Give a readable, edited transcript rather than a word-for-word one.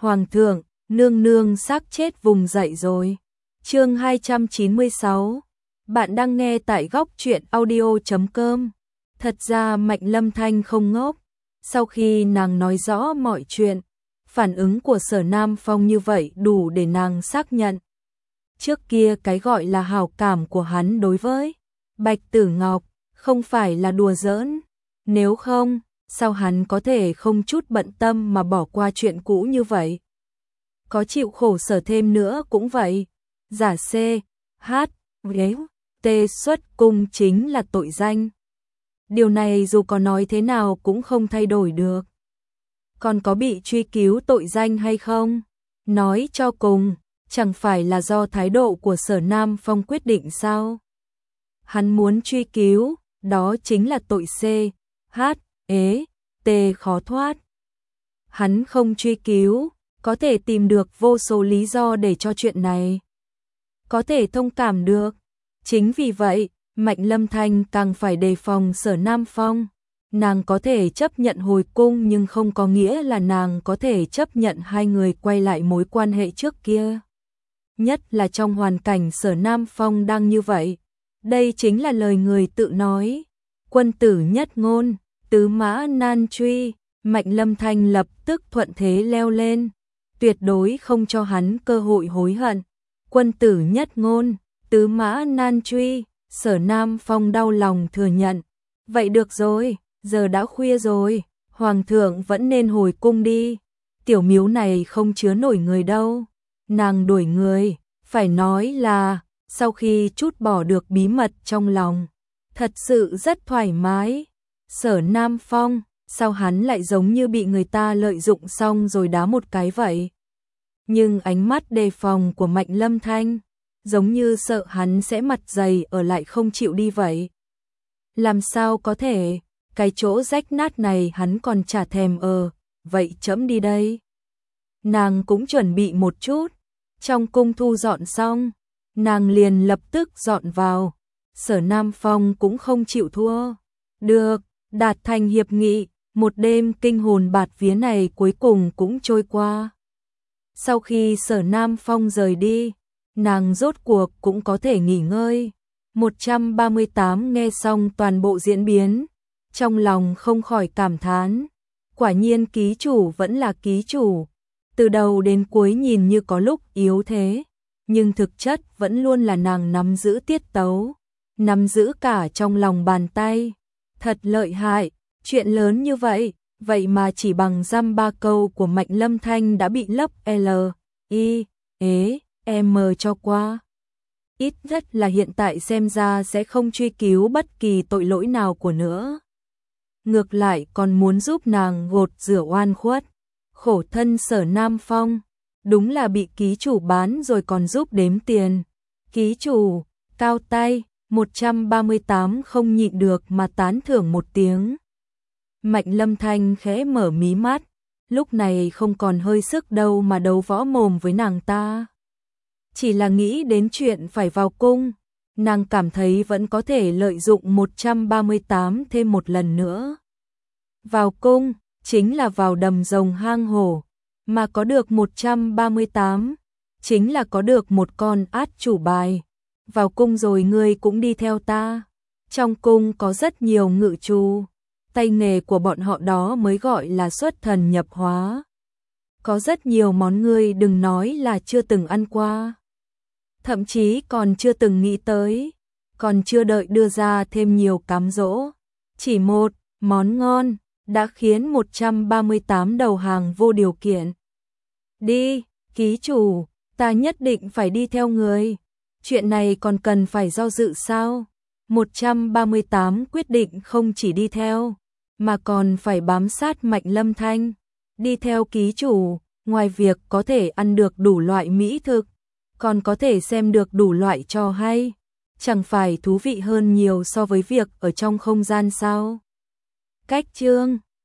Hoàng thượng, nương nương xác chết vùng dậy rồi. Chương 296. Bạn đang nghe tại góc truyện audio.com. Thật ra Mạnh Lâm Thanh không ngốc. Sau khi nàng nói rõ mọi chuyện, phản ứng của Sở Nam Phong như vậy đủ để nàng xác nhận. Trước kia cái gọi là hảo cảm của hắn đối với Bạch Tử Ngọc không phải là đùa giỡn. Nếu không, sao hắn có thể không chút bận tâm mà bỏ qua chuyện cũ như vậy? Có chịu khổ sở thêm nữa cũng vậy. Giả C, H, T xuất cung chính là tội danh. Điều này dù có nói thế nào cũng không thay đổi được. Còn có bị truy cứu tội danh hay không? Nói cho cùng, chẳng phải là do thái độ của Sở Nam Phong quyết định sao? Hắn muốn truy cứu, đó chính là tội C, H, T khó thoát. Hắn không truy cứu, có thể tìm được vô số lý do để cho chuyện này. Có thể thông cảm được. Chính vì vậy, Mạnh Lâm Thanh càng phải đề phòng Sở Nam Phong. Nàng có thể chấp nhận hồi cung nhưng không có nghĩa là nàng có thể chấp nhận hai người quay lại mối quan hệ trước kia. Nhất là trong hoàn cảnh Sở Nam Phong đang như vậy. Đây chính là lời người tự nói. Quân tử nhất ngôn, tứ mã nan truy. Mạnh Lâm Thanh lập tức thuận thế leo lên. Tuyệt đối không cho hắn cơ hội hối hận. Quân tử nhất ngôn, tứ mã nan truy. Sở Nam Phong đau lòng thừa nhận. Vậy được rồi, giờ đã khuya rồi, Hoàng thượng vẫn nên hồi cung đi. Tiểu miếu này không chứa nổi người đâu. Nàng đuổi người, phải nói là, sau khi trút bỏ được bí mật trong lòng, thật sự rất thoải mái. Sở Nam Phong, sao hắn lại giống như bị người ta lợi dụng xong rồi đá một cái vậy? Nhưng ánh mắt đề phòng của Mạnh Lâm Thanh, giống như sợ hắn sẽ mặt dày ở lại không chịu đi vậy. Làm sao có thể, cái chỗ rách nát này hắn còn chả thèm vậy chấm đi đây. Nàng cũng chuẩn bị một chút, trong cung thu dọn xong, nàng liền lập tức dọn vào. Sở Nam Phong cũng không chịu thua. Được, đạt thành hiệp nghị, một đêm kinh hồn bạt vía này cuối cùng cũng trôi qua. Sau khi Sở Nam Phong rời đi, nàng rốt cuộc cũng có thể nghỉ ngơi. 138 nghe xong toàn bộ diễn biến, trong lòng không khỏi cảm thán. Quả nhiên ký chủ vẫn là ký chủ. Từ đầu đến cuối nhìn như có lúc yếu thế, nhưng thực chất vẫn luôn là nàng nắm giữ tiết tấu, nắm giữ cả trong lòng bàn tay. Thật lợi hại, chuyện lớn như vậy, vậy mà chỉ bằng dăm ba câu của Mạnh Lâm Thanh đã bị lấp L, I, M cho qua. Ít nhất là hiện tại xem ra sẽ không truy cứu bất kỳ tội lỗi nào của nữa. Ngược lại còn muốn giúp nàng gột rửa oan khuất. Khổ thân Sở Nam Phong, đúng là bị ký chủ bán rồi còn giúp đếm tiền. Ký chủ, cao tay, 138 không nhịn được mà tán thưởng một tiếng. Mạnh Lâm Thanh khẽ mở mí mắt, lúc này không còn hơi sức đâu mà đấu võ mồm với nàng ta. Chỉ là nghĩ đến chuyện phải vào cung, nàng cảm thấy vẫn có thể lợi dụng 138 thêm một lần nữa. Vào cung, chính là vào đầm rồng hang hổ, mà có được 138, chính là có được một con át chủ bài. Vào cung rồi ngươi cũng đi theo ta. Trong cung có rất nhiều ngự trù, tay nghề của bọn họ đó mới gọi là xuất thần nhập hóa. Có rất nhiều món ngươi đừng nói là chưa từng ăn qua, thậm chí còn chưa từng nghĩ tới, còn chưa đợi đưa ra thêm nhiều cám dỗ. Chỉ một món ngon đã khiến 138 đầu hàng vô điều kiện. Đi, ký chủ, ta nhất định phải đi theo người. Chuyện này còn cần phải do dự sao? 138 quyết định không chỉ đi theo, mà còn phải bám sát Mạnh Lâm Thanh. Đi theo ký chủ, ngoài việc có thể ăn được đủ loại mỹ thực, còn có thể xem được đủ loại trò hay. Chẳng phải thú vị hơn nhiều so với việc ở trong không gian sao? Cách chương